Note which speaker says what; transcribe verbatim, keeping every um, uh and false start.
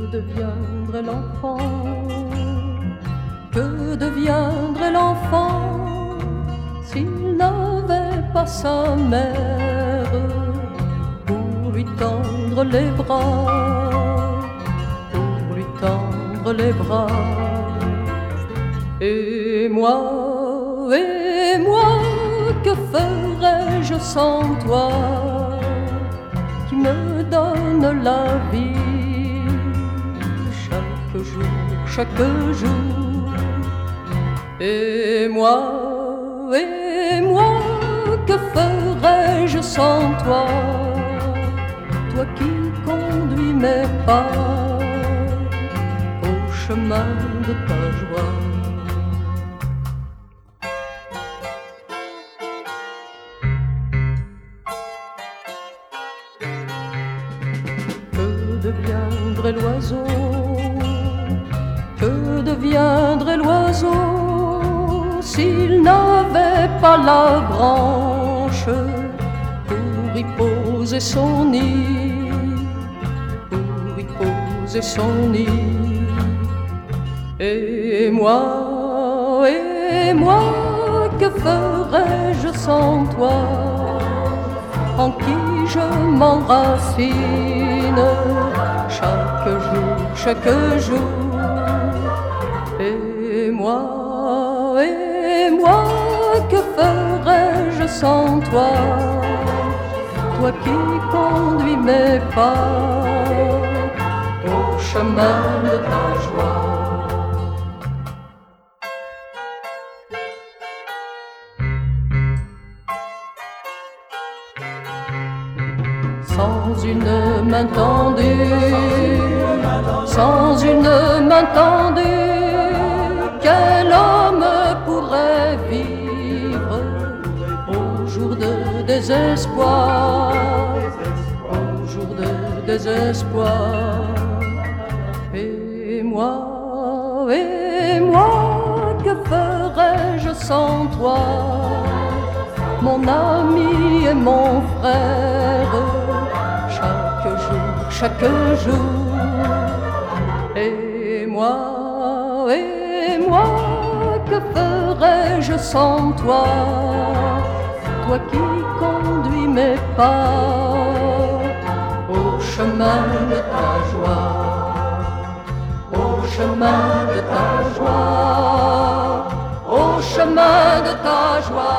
Speaker 1: deviendrait l'enfant? Que deviendrait l'enfant s'il n'avait pas sa mère pour lui tendre les bras, pour lui tendre les bras? Et moi, et moi, que ferais-je sans toi, qui me donne la vie chaque jour, chaque jour? Et moi, et moi, que ferais-je sans toi, toi qui conduis mes pas au chemin de ta joie? Que deviendrait l'oiseau? Que deviendrait l'oiseau s'il n'avait pas la branche pour y poser son nid, pour y poser son nid? Et moi, et moi, que ferais-je sans toi, en qui je m'enracine chaque jour, chaque jour? Et moi, et moi, que ferais-je sans toi, toi qui conduis mes pas au chemin de ta joie? Sans une main tendue, sans une main tendue, quel homme pourrait vivre au jour de désespoir, au jour de désespoir? Et moi, et moi, que ferais-je sans toi, mon ami et mon frère, chaque jour, chaque jour? Et moi, et moi, que ferais-je sans toi, toi qui conduis mes pas au chemin de ta joie, au chemin de ta joie, au chemin de ta joie?